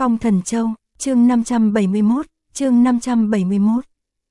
Phong Thần Châu, chương 571, chương 571.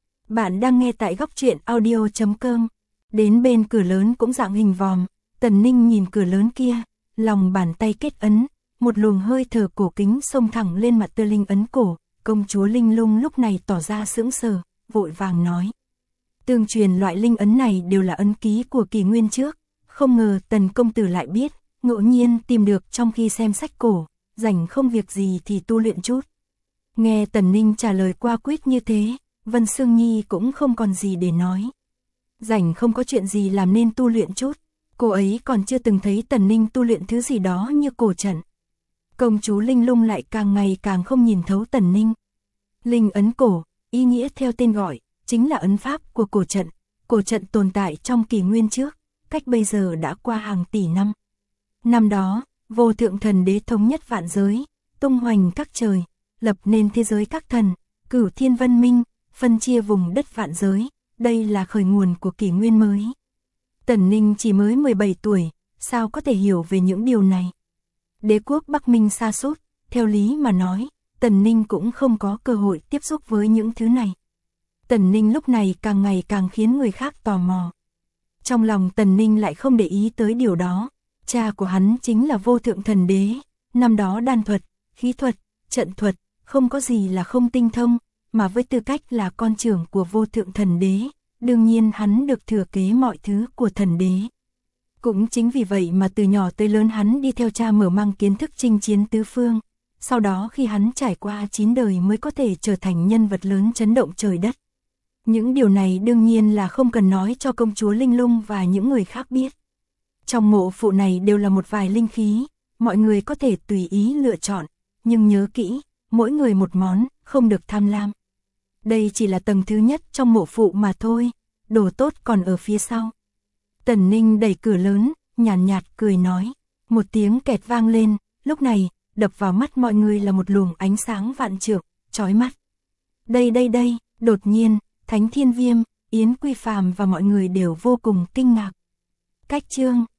Bạn đang nghe tại góc truyện audio.com. Đến bên cửa lớn cũng dạng hình vòm, Tần Ninh nhìn cửa lớn kia, lòng bàn tay kết ấn, một luồng hơi thở cổ kính xông thẳng lên mặt Tơ Linh ấn cổ. Công chúa Linh Lung lúc này tỏ ra sững sờ, vội vàng nói: tương truyền loại linh ấn này đều là ấn ký của kỷ nguyên trước, không ngờ Tần công tử lại biết, ngẫu nhiên tìm được trong khi xem sách cổ, rảnh không việc gì thì tu luyện chút. Nghe Tần Ninh trả lời qua quýt như thế, Vân Sương Nhi cũng không còn gì để nói. Rảnh không có chuyện gì làm nên tu luyện chút, cô ấy còn chưa từng thấy Tần Ninh tu luyện thứ gì đó như cổ trận. Công chúa Linh Lung lại càng ngày càng không nhìn thấu Tần Ninh. Linh ấn cổ, ý nghĩa theo tên gọi, chính là ấn pháp của cổ trận. Cổ trận tồn tại trong kỷ nguyên trước, cách bây giờ đã qua hàng tỷ năm. Năm đó, vô thượng thần đế thống nhất vạn giới, tung hoành các trời, lập nên thế giới các thần, cửu thiên văn minh, phân chia vùng đất vạn giới, đây là khởi nguồn của kỷ nguyên mới. Tần Ninh chỉ mới 17 tuổi, sao có thể hiểu về những điều này? Đế quốc Bắc Minh sa sút, theo lý mà nói, Tần Ninh cũng không có cơ hội tiếp xúc với những thứ này. Tần Ninh lúc này càng ngày càng khiến người khác tò mò. Trong lòng Tần Ninh lại không để ý tới điều đó. Cha của hắn chính là vô thượng thần đế, năm đó đan thuật, khí thuật, trận thuật, không có gì là không tinh thông, mà với tư cách là con trưởng của vô thượng thần đế, đương nhiên hắn được thừa kế mọi thứ của thần đế. Cũng chính vì vậy mà từ nhỏ tới lớn hắn đi theo cha mở mang kiến thức chinh chiến tứ phương, sau đó khi hắn trải qua 9 đời mới có thể trở thành nhân vật lớn chấn động trời đất. Những điều này đương nhiên là không cần nói cho công chúa Linh Lung và những người khác biết. Trong mộ phụ này đều là một vài linh khí, mọi người có thể tùy ý lựa chọn, nhưng nhớ kỹ, mỗi người một món, không được tham lam. Đây chỉ là tầng thứ nhất trong mộ phụ mà thôi, đồ tốt còn ở phía sau. Tần Ninh đẩy cửa lớn, nhàn nhạt cười nói, một tiếng kẹt vang lên, lúc này, đập vào mắt mọi người là một luồng ánh sáng vạn trượng, chói mắt. Đây, đột nhiên, Thánh Thiên Viêm, Yến Quy Phàm và mọi người đều vô cùng kinh ngạc. Cách chương